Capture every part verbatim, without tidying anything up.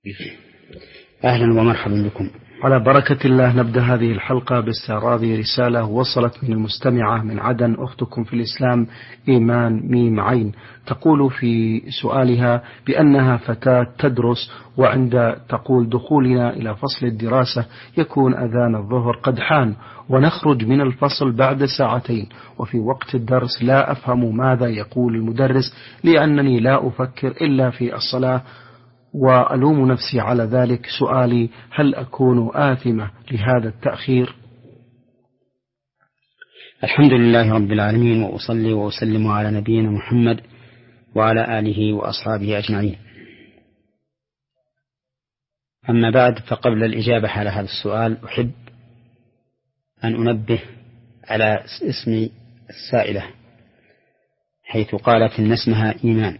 أهلا ومرحبا بكم. على بركة الله نبدأ هذه الحلقة باستعراض رسالة وصلت من المستمعة من عدن، أختكم في الإسلام إيمان ميم عين، تقول في سؤالها بأنها فتاة تدرس، وعند تقول دخولنا إلى فصل الدراسة يكون أذان الظهر قد حان، ونخرج من الفصل بعد ساعتين، وفي وقت الدرس لا أفهم ماذا يقول المدرس لأنني لا أفكر إلا في الصلاة وألوم نفسي على ذلك. سؤالي: هل أكون آثمة لهذا التأخير؟ الحمد لله رب العالمين، وأصلي وأسلم على نبينا محمد وعلى آله وأصحابه أجمعين. أما بعد، فقبل الإجابة على هذا السؤال أحب أن أنبه على اسم السائلة، حيث قالت إن اسمها إيمان،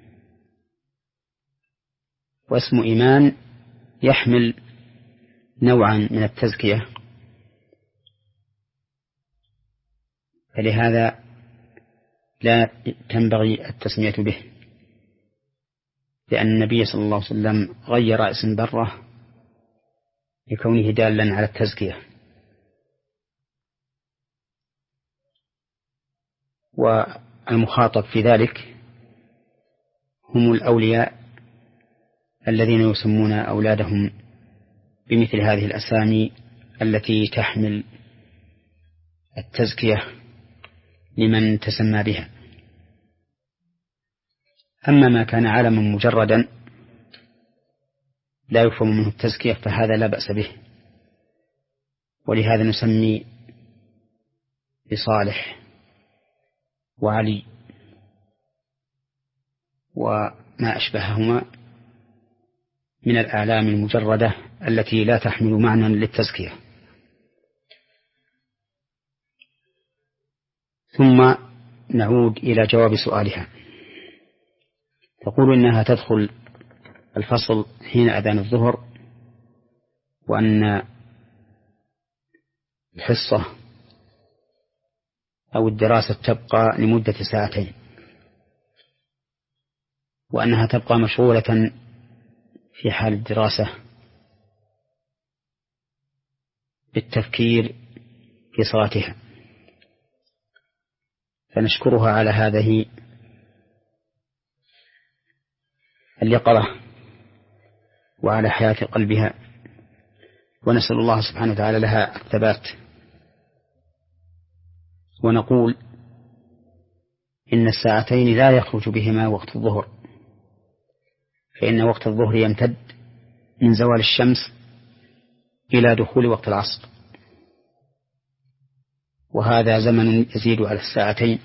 واسم إيمان يحمل نوعا من التزكية، فلهذا لا تنبغي التسمية به، لأن النبي صلى الله عليه وسلم غير اسم برة لكونه دالا على التزكية. والمخاطب في ذلك هم الأولياء الذين يسمون أولادهم بمثل هذه الأسامي التي تحمل التزكية لمن تسمى بها. أما ما كان علما مجردا لا يفهم منه التزكية فهذا لا بأس به، ولهذا نسمي بصالح وعلي وما أشبههما من الأعلام المجردة التي لا تحمل معنى للتزكية. ثم نعود إلى جواب سؤالها. تقول إنها تدخل الفصل حين أذان الظهر، وأن الحصة أو الدراسة تبقى لمدة ساعتين، وأنها تبقى مشغولة في حال الدراسة بالتفكير في صلاتها، فنشكرها على هذه اليقظة وعلى حياة قلبها، ونسأل الله سبحانه وتعالى لها الثبات. ونقول إن الساعتين لا يخرج بهما وقت الظهر، فإن وقت الظهر يمتد من زوال الشمس إلى دخول وقت العصر، وهذا زمن يزيد على الساعتين،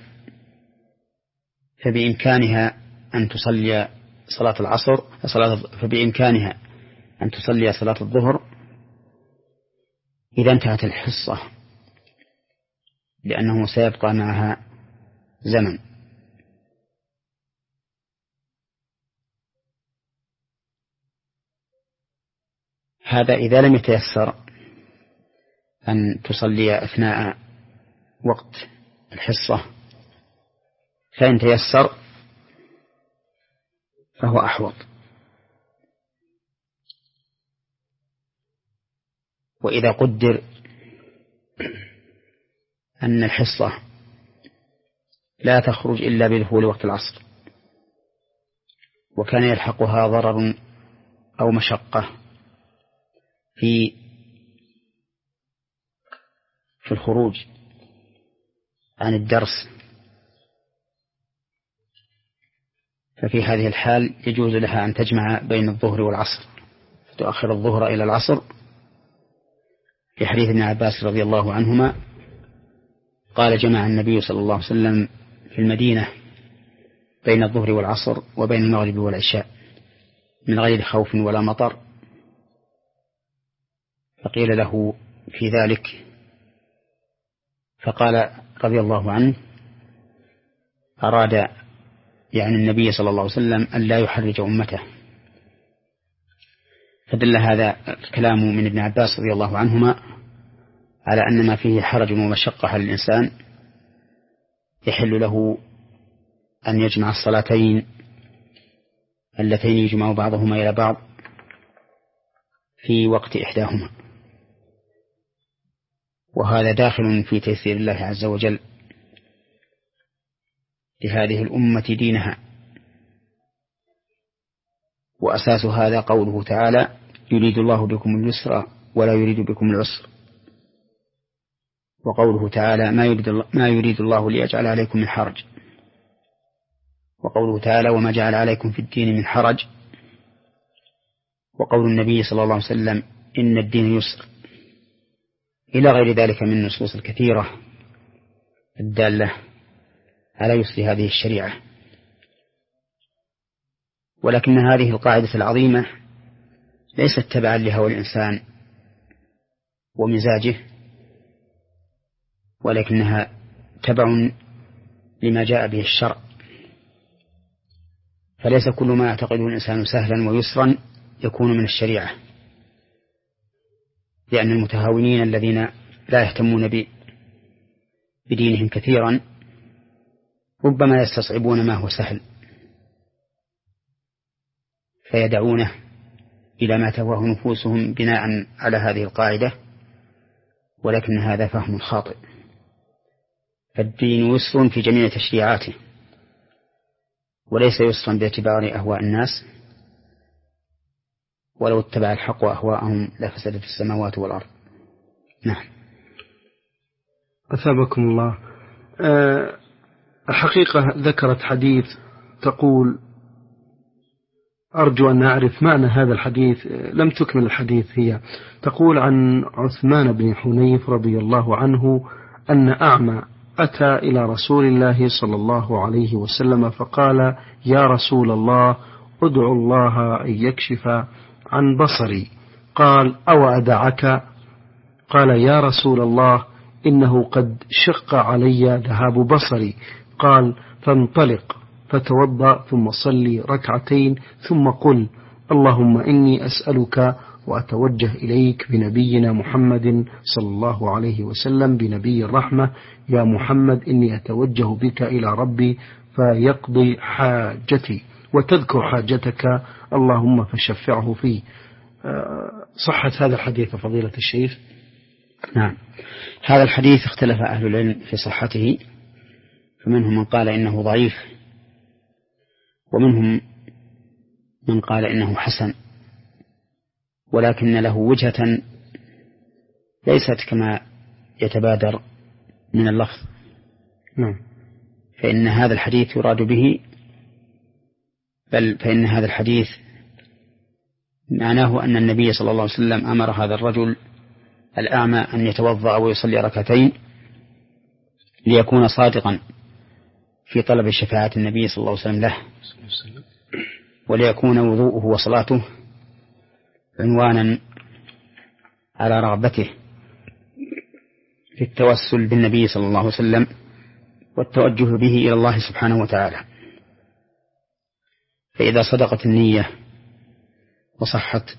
فبإمكانها أن تصلي صلاة العصر فبإمكانها أن تصلي صلاة الظهر إذا انتهت الحصة، لأنه سيبقى معها زمن. هذا إذا لم يتيسر أن تصلي أثناء وقت الحصة، فإن تيسر فهو أحوط. وإذا قدر أن الحصة لا تخرج إلا بدخول وقت العصر، وكان يلحقها ضرر أو مشقة في في الخروج عن الدرس، ففي هذه الحال يجوز لها أن تجمع بين الظهر والعصر، فتؤخر الظهر إلى العصر، في حديث ابن عباس رضي الله عنهما قال: جمع النبي صلى الله عليه وسلم في المدينة بين الظهر والعصر وبين المغرب والعشاء من غير خوف ولا مطر، فقيل له في ذلك فقال رضي الله عنه: أراد يعني النبي صلى الله عليه وسلم أن لا يحرج أمته. فدل هذا الكلام من ابن عباس رضي الله عنهما على أن ما فيه حرج ومشقة على الإنسان يحل له أن يجمع الصلاتين اللتين يجمع بعضهما إلى بعض في وقت إحداهما، وهذا داخل في تيسير الله عز وجل لهذه الأمة دينها. وأساس هذا قوله تعالى: يريد الله بكم اليسر ولا يريد بكم العسر. وقوله تعالى: ما يريد الله, ما يريد الله ليجعل عليكم من حرج. وقوله تعالى: وما جعل عليكم في الدين من حرج. وقول النبي صلى الله عليه وسلم: إن الدين يسر، إلى غير ذلك من النصوص الكثيرة الدالة على يسر هذه الشريعة. ولكن هذه القاعدة العظيمة ليست تبعا لهوى الإنسان ومزاجه، ولكنها تبع لما جاء به الشرع. فليس كل ما يعتقده الإنسان سهلا ويسرا يكون من الشريعة، لأن المتهاونين الذين لا يهتمون بدينهم كثيرا ربما يستصعبون ما هو سهل فيدعونه إلى ما تهواه نفوسهم بناء على هذه القاعدة، ولكن هذا فهم خاطئ. فالدين يسر في جميع تشريعاته، وليس يسرا باعتبار أهواء الناس، ولو اتبع الحق أهواءهم لفسدت السماوات والأرض. نعم. أثابكم الله. أه الحقيقة ذكرت حديث تقول: أرجو أن أعرف معنى هذا الحديث. لم تكمل الحديث. هي تقول عن عثمان بن حنيف رضي الله عنه أن أعمى أتى إلى رسول الله صلى الله عليه وسلم فقال: يا رسول الله، أدعو الله أن يكشف عن بصري. قال: أو أدعك؟ قال: يا رسول الله، إنه قد شق علي ذهاب بصري. قال: فانطلق فتوضأ ثم صلي ركعتين ثم قل: اللهم إني أسألك وأتوجه إليك بنبينا محمد صلى الله عليه وسلم بنبي الرحمة، يا محمد إني أتوجه بك إلى ربي فيقضي حاجتي، وتذكر حاجتك اللهم فشفعه فيه. صحة هذا الحديث فضيلة الشيخ؟ نعم. هذا الحديث اختلف أهل العلم في صحته، فمنهم من قال إنه ضعيف، ومنهم من قال إنه حسن، ولكن له وجهة ليست كما يتبادر من اللفظ. نعم. فإن هذا الحديث يراد به، بل فإن هذا الحديث معناه أن النبي صلى الله عليه وسلم أمر هذا الرجل الأعمى أن يتوضأ ويصلي ركعتين ليكون صادقا في طلب شفاعة النبي صلى الله عليه وسلم له، وليكون وضوءه وصلاته عنوانا على رغبته في التوسل بالنبي صلى الله عليه وسلم والتوجه به إلى الله سبحانه وتعالى. فإذا صدقت النية وصحت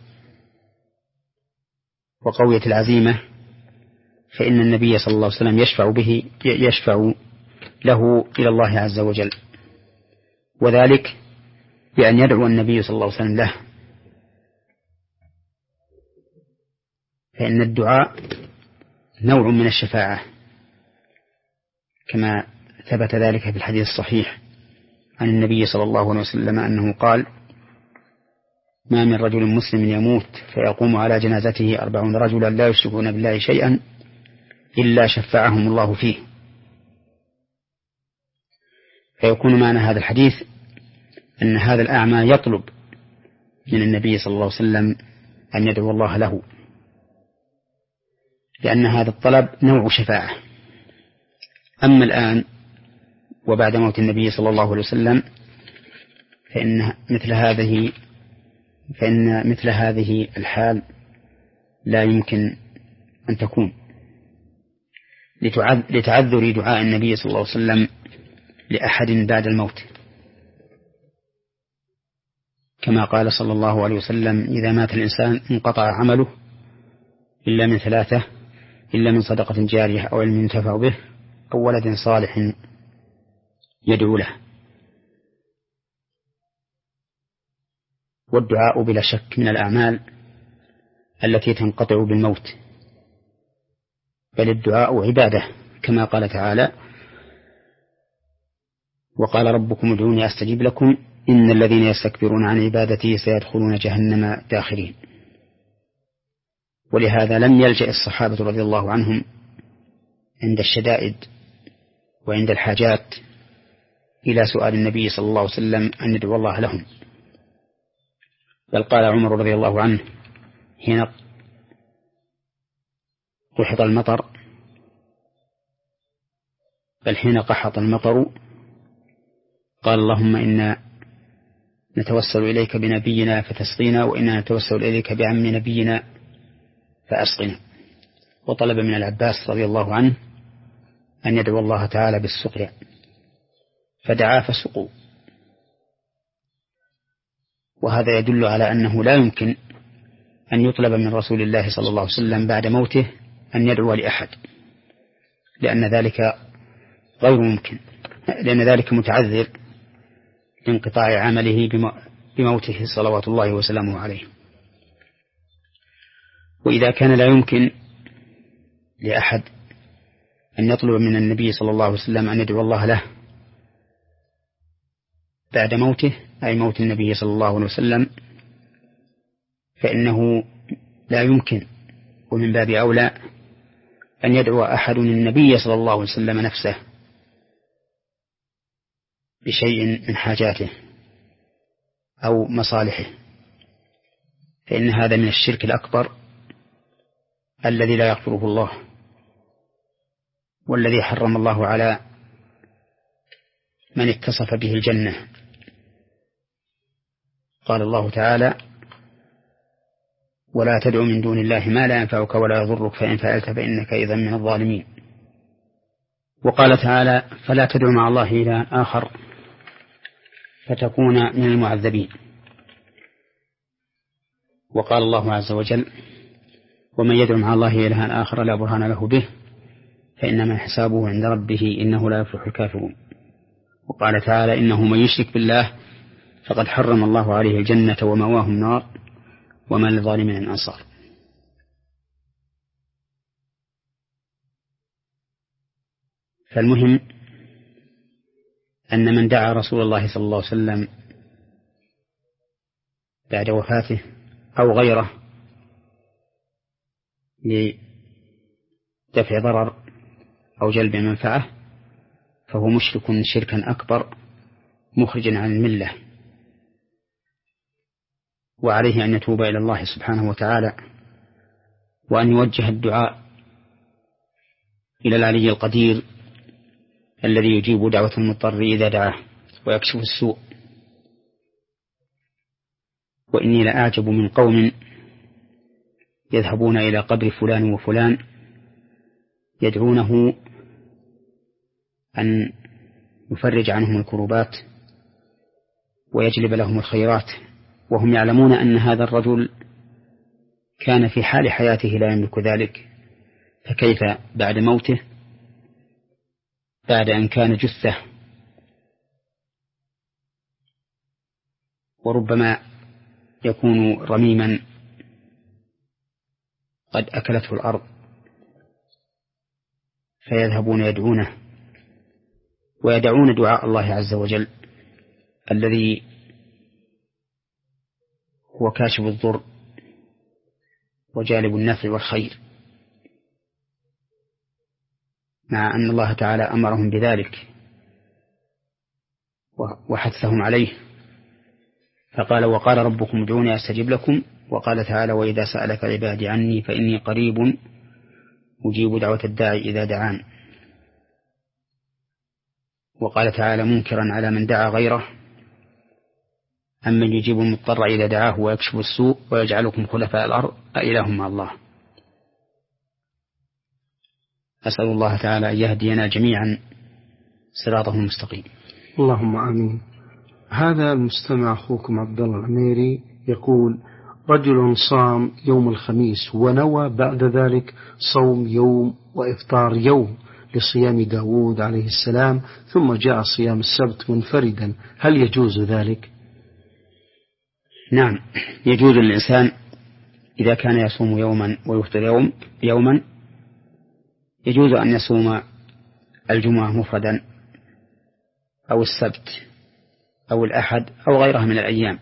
وقوية العزيمة فإن النبي صلى الله عليه وسلم يشفع به يشفع له إلى الله عز وجل، وذلك بأن يدعو النبي صلى الله عليه وسلم له. فإن الدعاء نوع من الشفاعة كما ثبت ذلك في الحديث الصحيح عن النبي صلى الله عليه وسلم أنه قال: ما من رجل مسلم يموت فيقوم على جنازته أربعون رجلا لا يشركون بالله شيئا إلا شفعهم الله فيه. فيكون معنى هذا الحديث أن هذا الأعمى يطلب من النبي صلى الله عليه وسلم أن يدعو الله له، لأن هذا الطلب نوع شفاعة. أما الآن وبعد موت النبي صلى الله عليه وسلم فإن مثل هذه فإن مثل هذه الحال لا يمكن أن تكون لتعذر دعاء النبي صلى الله عليه وسلم لأحد بعد الموت، كما قال صلى الله عليه وسلم: إذا مات الإنسان انقطع عمله إلا من ثلاثة، إلا من صدقة جارية أو علم ينتفع به أو ولد صالح يدعو له. والدعاء بلا شك من الأعمال التي تنقطع بالموت، بل الدعاء عبادة كما قال تعالى: وقال ربكم ادعوني أستجب لكم إن الذين يستكبرون عن عبادتي سيدخلون جهنم داخرين. ولهذا لم يلجأ الصحابة رضي الله عنهم عند الشدائد وعند الحاجات إلى سؤال النبي صلى الله عليه وسلم أن يدعو الله لهم، بل قال عمر رضي الله عنه حين قحط المطر بل حين قحط المطر قال: اللهم إنا نتوسل إليك بنبينا فتسقينا، وإنا نتوسل إليك بعم نبينا فأسقنا. وطلب من العباس رضي الله عنه أن يدعو الله تعالى بالسقيا، فدعا فسقوا. وهذا يدل على أنه لا يمكن أن يطلب من رسول الله صلى الله عليه وسلم بعد موته أن يدعو لأحد، لأن ذلك غير ممكن، لأن ذلك متعذر لانقطاع عمله بموته صلوات الله وسلامه عليه. وإذا كان لا يمكن لأحد أن يطلب من النبي صلى الله عليه وسلم أن يدعو الله له بعد موته، أي موت النبي صلى الله عليه وسلم، فإنه لا يمكن ومن باب أولى أن يدعو أحد النبي صلى الله عليه وسلم نفسه بشيء من حاجاته أو مصالحه، فإن هذا من الشرك الأكبر الذي لا يغفره الله، والذي حرم الله على من اتصف به الجنة. قال الله تعالى: ولا تدع من دون الله ما لا ينفعك ولا يضرك فإن فعلت فإنك إذا من الظالمين. وقال تعالى: فلا تدع مع الله إلها آخر فتكون من المعذبين. وقال الله عز وجل: ومن يدع مع الله إلها آخر لا برهان له به فإنما حسابه عند ربه إنه لا يفلح الكافرون. وقال تعالى: إنه من يشرك بالله فقد حرم الله عليه الجنة ومأواه النار وما للظالمين من أنصار. فالمهم أن من دعا رسول الله صلى الله عليه وسلم بعد وفاته أو غيره لدفع ضرر أو جلب منفعة فهو مشرك شركا أكبر مخرجا عن الملة، وعليه أن يتوب إلى الله سبحانه وتعالى، وأن يوجه الدعاء إلى العلي القدير الذي يجيب دعوة المضطر إذا دعاه ويكشف السوء. وإني لأعجب من قوم يذهبون إلى قبر فلان وفلان يدعونه أن يفرج عنهم الكروبات ويجلب لهم الخيرات، وهم يعلمون أن هذا الرجل كان في حال حياته لا يملك ذلك، فكيف بعد موته بعد أن كان جثة وربما يكون رميما قد أكلته الأرض، فيذهبون يدعونه ويدعون دعاء الله عز وجل الذي هو كاشف الضر وجالب النفع والخير، مع أن الله تعالى أمرهم بذلك وحثهم عليه، فقال: وقال ربكم ادعوني أستجب لكم. وقال تعالى: وإذا سألك عبادي عني فإني قريب أجيب دعوة الداعي إذا دعان. وقال تعالى منكرا على من دعا غيره: أمن يجيب المضطر إذا دعاه ويكشف السوء ويجعلكم خلفاء الأرض أإله مع الله. أسأل الله تعالى أن يهدينا جميعا صراطه المستقيم. اللهم آمين. هذا المستمع أخوكم عبد الله العميري يقول: رجل صام يوم الخميس ونوى بعد ذلك صوم يوم وإفطار يوم لصيام داود عليه السلام، ثم جاء صيام السبت منفردا، هل يجوز ذلك؟ نعم، يجوز للإنسان إذا كان يصوم يوما ويفطر يوم يوما يجوز أن يصوم الجمعة مفردا أو السبت أو الأحد أو غيرها من الأيام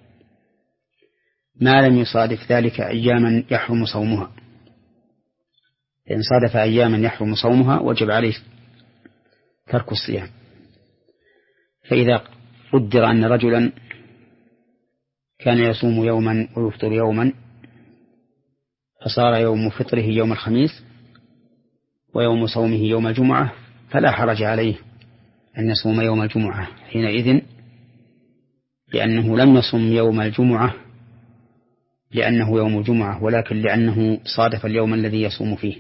ما لم يصادف ذلك أياما يحرم صومها. إن صادف أياما يحرم صومها وجب عليه ترك الصيام. فإذا قدر أن رجلا كان يصوم يوما ويفطر يوما فصار يوم فطره يوم الخميس ويوم صومه يوم الجمعة فلا حرج عليه أن يصوم يوم الجمعة حينئذ، لأنه لم يصم يوم الجمعة لأنه يوم الجمعة ولكن لأنه صادف اليوم الذي يصوم فيه.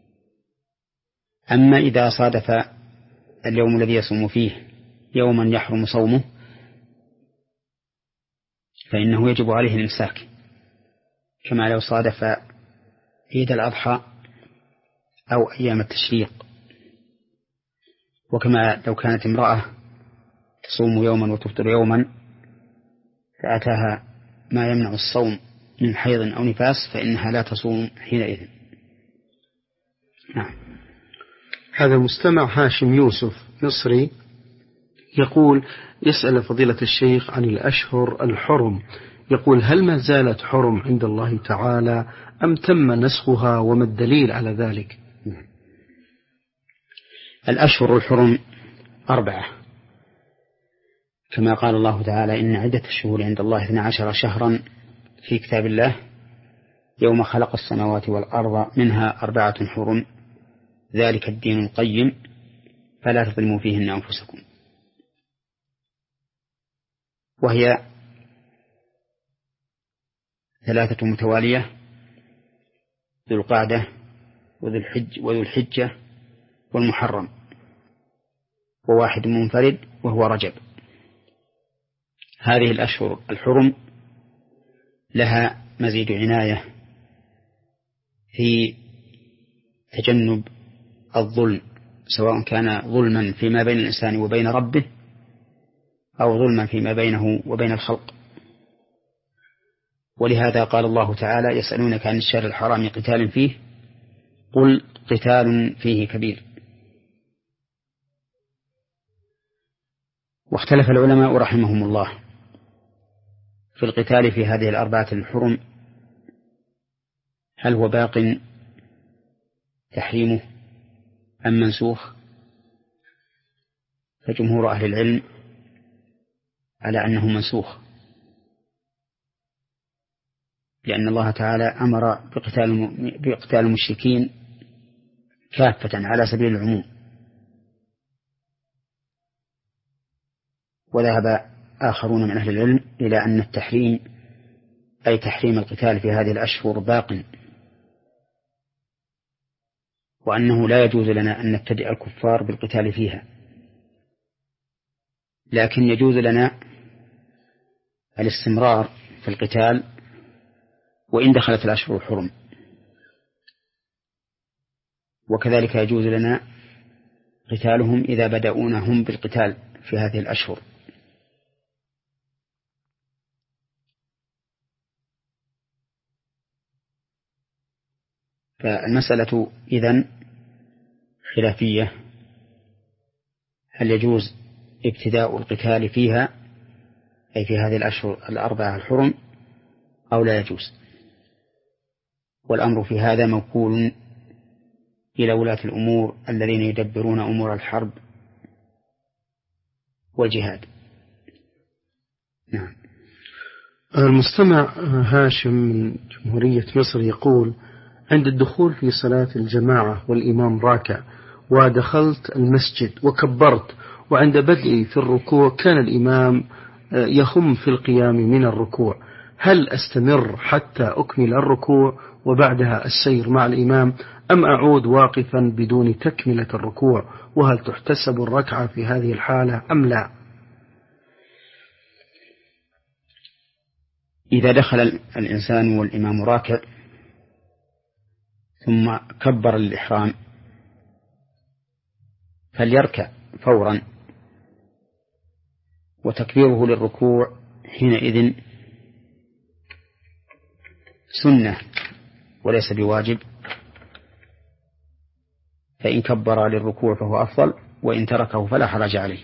أما إذا صادف اليوم الذي يصوم فيه يوما يحرم صومه فإنه يجب عليه الإمساك، كما لو صادف عيد الأضحى أو أيام التشريق، وكما لو كانت امرأة تصوم يوما وتفطر يوما فأتاها ما يمنع الصوم من حيض أو نفاس فإنها لا تصوم حينئذ. نعم. هذا المستمع هاشم يوسف مصري يقول يسأل فضيلة الشيخ عن الأشهر الحرم، يقول هل ما زالت حرم عند الله تعالى أم تم نسخها وما الدليل على ذلك؟ الأشهر الحرم أربعة كما قال الله تعالى إن عدة الشهور عند الله اثنا عشر شهرا في كتاب الله يوم خلق السماوات والأرض منها أربعة حرم ذلك الدين القيم فلا تظلموا فيهن أنفسكم. وهي ثلاثة متوالية ذو القعدة وذو الحج وذو الحجة والمحرم، وواحد منفرد وهو رجب. هذه الأشهر الحرم لها مزيد عناية في تجنب الظلم، سواء كان ظلما فيما بين الإنسان وبين ربه أو ظلما فيما بينه وبين الخلق. ولهذا قال الله تعالى يسألونك عن الشهر الحرام قتال فيه قل قتال فيه كبير. واختلف العلماء رحمهم الله في القتال في هذه الأربعة الحرم، هل هو باق تحريمه أم منسوخ؟ فجمهور أهل العلم على أنه منسوخ، لأن الله تعالى أمر بقتال بقتال المشركين كافة على سبيل العموم. وذهب آخرون من أهل العلم إلى أن التحريم أي تحريم القتال في هذه الأشهر باق، وأنه لا يجوز لنا أن نبتدئ الكفار بالقتال فيها، لكن يجوز لنا الاستمرار في القتال وإن دخلت الأشهر الحرم، وكذلك يجوز لنا قتالهم إذا بدأونا هم بالقتال في هذه الأشهر. فالمسألة إذن خلافية، هل يجوز ابتداء القتال فيها أي في هذه الأشهر الأربعة الحرم أو لا يجوز؟ والأمر في هذا موكول إلى ولاة الأمور الذين يدبرون أمور الحرب والجهاد. نعم. المستمع هاشم من جمهورية مصر يقول عند الدخول في صلاة الجماعة والإمام راكع ودخلت المسجد وكبرت، وعند بدئي في الركوع كان الإمام يخم في القيام من الركوع، هل أستمر حتى أكمل الركوع وبعدها السير مع الإمام أم أعود واقفا بدون تكملة الركوع؟ وهل تحتسب الركعة في هذه الحالة أم لا؟ إذا دخل الإنسان والإمام راكع ثم كبر الإحرام فليركع فورا، وتكبيره للركوع حينئذ سنة وليس بواجب، فإن كبر للركوع فهو أفضل، وإن تركه فلا حرج عليه.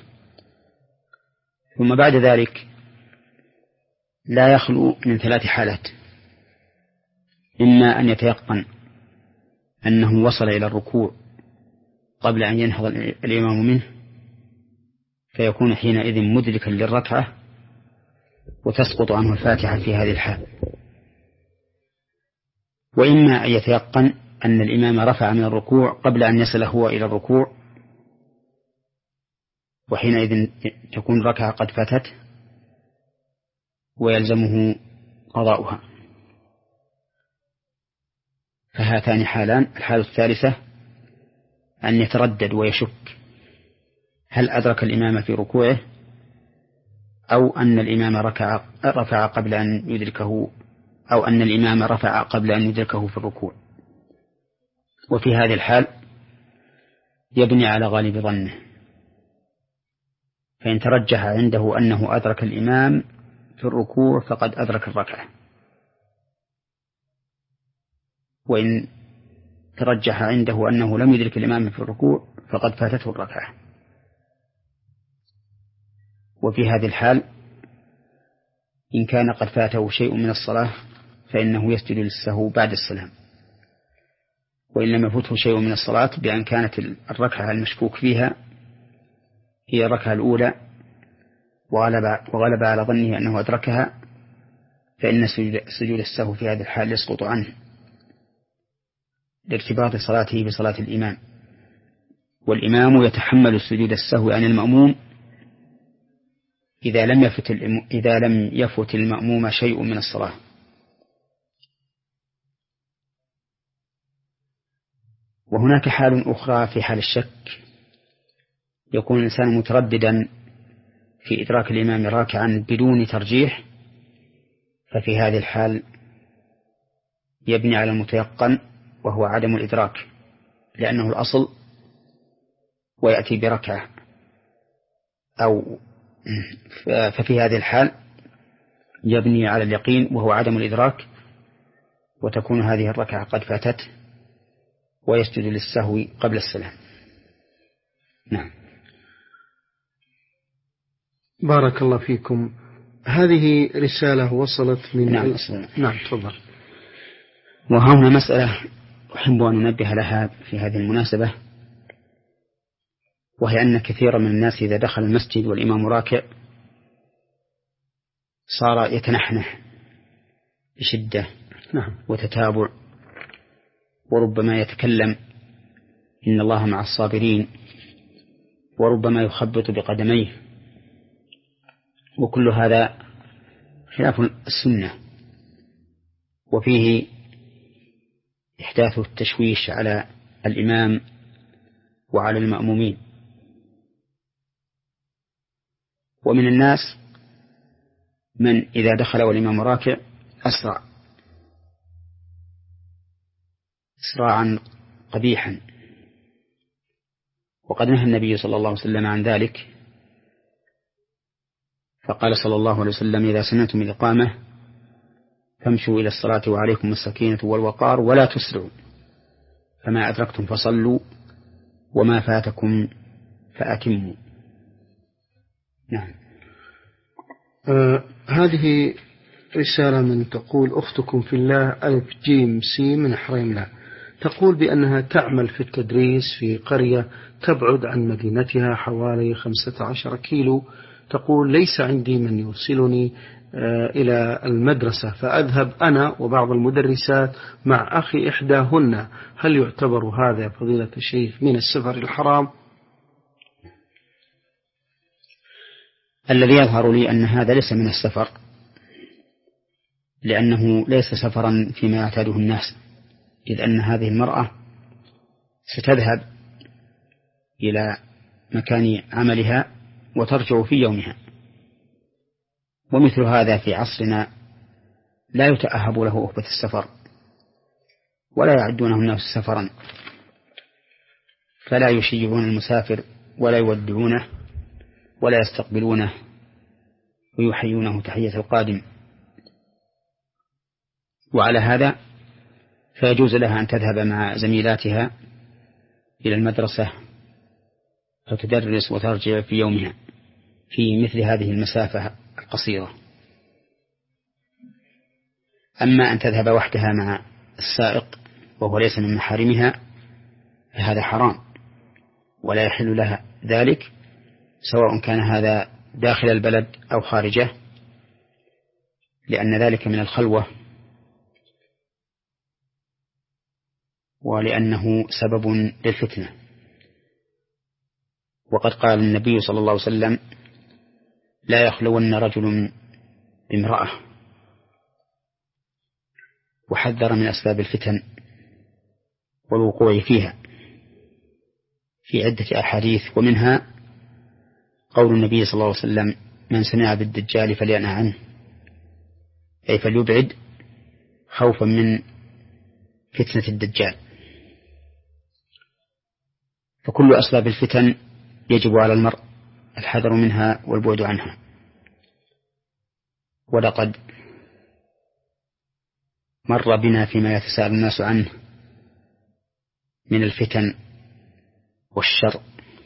ثم بعد ذلك لا يخلو من ثلاث حالات: إما أن يتيقن أنه وصل إلى الركوع قبل أن ينهض الإمام منه فيكون حينئذ مدركا للركعة وتسقط عنه الفاتحة في هذه الحال، وإما أن يتيقن أن الإمام رفع من الركوع قبل أن يصل هو إلى الركوع، وحينئذ تكون ركعة قد فاتت ويلزمه قضاؤها. فهاتان حالان. الحالة الثالثة أن يتردد ويشك هل أدرك الإمام في ركوعه أو أن الإمام ركع رفع قبل أن يدركه، أو أن الإمام رفع قبل أن يدركه في الركوع. وفي هذه الحال يبني على غالب ظنه، فإن ترجح عنده أنه أدرك الإمام في الركوع فقد أدرك الركعة، وإن ترجح عنده أنه لم يدرك الإمام في الركوع فقد فاتته الركعة. وفي هذه الحال إن كان قد فاته شيء من الصلاة فإنه يسجد للسهو بعد السلام، وإن لم يفته شيء من الصلاة بأن كانت الركعة المشكوك فيها هي الركعة الأولى وغلب, وغلب على ظنه أنه أدركها، فإن سجود السهو في هذه الحال يسقط عنه لارتباط صلاته بصلاة الإمام، والإمام يتحمل سجود السهو عن المأموم إذا لم يفت إذا لم يفت المأموم شيء من الصلاة. وهناك حال أخرى في حال الشك، يكون الإنسان مترددا في إدراك الإمام راكعا بدون ترجيح، ففي هذه الحال يبني على المتيقن وهو عدم الإدراك لأنه الأصل، ويأتي بركعة، أو ففي هذه الحال يبني على اليقين وهو عدم الإدراك، وتكون هذه الركعة قد فاتت ويسجد للسهو قبل السلام. نعم. بارك الله فيكم. هذه رسالة وصلت من نعم. ال... نعم تفضل. وهنا مسألة أحب أن ننبه لها في هذه المناسبة، وهي أن كثيرا من الناس إذا دخل المسجد والإمام راكع صار يتنحنح بشدة نعم. وتتابع، وربما يتكلم إن الله مع الصابرين، وربما يخبط بقدميه، وكل هذا خلاف السنة، وفيه إحداث التشويش على الإمام وعلى المأمومين. ومن الناس من إذا دخل والإمام راكع أسرع إسراعا قبيحا، وقد نهى النبي صلى الله عليه وسلم عن ذلك، فقال صلى الله عليه وسلم: إذا سمعتم الإقامة فامشوا إلى الصلاة وعليكم السكينة والوقار ولا تسرعوا، فما أدركتم فصلوا وما فاتكم فأتموا. نعم. آه هذه رسالة من تقول: أختكم في الله ألف جيم سي من حريملة، تقول بأنها تعمل في التدريس في قرية تبعد عن مدينتها حوالي خمسة عشر كيلو. تقول: ليس عندي من يوصلني آه إلى المدرسة، فأذهب أنا وبعض المدرسات مع أخي إحداهن، هل يعتبر هذا فضيلة الشيخ من السفر الحرام؟ الذي يظهر لي أن هذا ليس من السفر، لأنه ليس سفرا فيما يعتاده الناس، إذ أن هذه المرأة ستذهب إلى مكان عملها وترجع في يومها، ومثل هذا في عصرنا لا يتأهب له أهبة السفر ولا يعدونه الناس سفرا، فلا يشيعون المسافر ولا يودعونه ولا يستقبلونه ويحيونه تحية القادم. وعلى هذا فيجوز لها أن تذهب مع زميلاتها إلى المدرسة فتدرس وترجع في يومها في مثل هذه المسافة القصيرة. أما أن تذهب وحدها مع السائق وهو ليس من محارمها فهذا حرام، ولا يحل لها ذلك، سواء كان هذا داخل البلد أو خارجه، لأن ذلك من الخلوة، ولأنه سبب للفتنة. وقد قال النبي صلى الله عليه وسلم: لا يخلون رجل بامرأة، وحذر من أسباب الفتن والوقوع فيها في عدة أحاديث، ومنها قول النبي صلى الله عليه وسلم: من سمع بالدجال فلينأ عنه، أي فليبعد خوفا من فتنة الدجال. فكل أسباب الفتن يجب على المرء الحذر منها والبعد عنها. ولقد مر بنا فيما يتساءل الناس عنه من الفتن والشر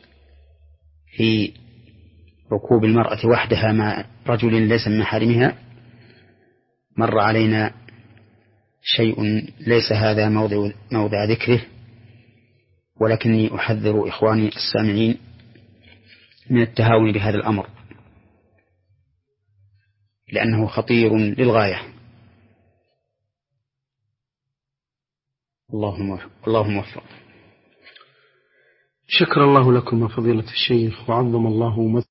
في ركوب المرأة وحدها مع رجل ليس من محارمها، مر علينا شيء ليس هذا موضع, موضع ذكره، ولكني أحذر إخواني السامعين من التهاون بهذا الأمر، لأنه خطير للغاية. اللهم اللهم وفق. شكر الله لكم فضيلة الشيخ، وعظم الله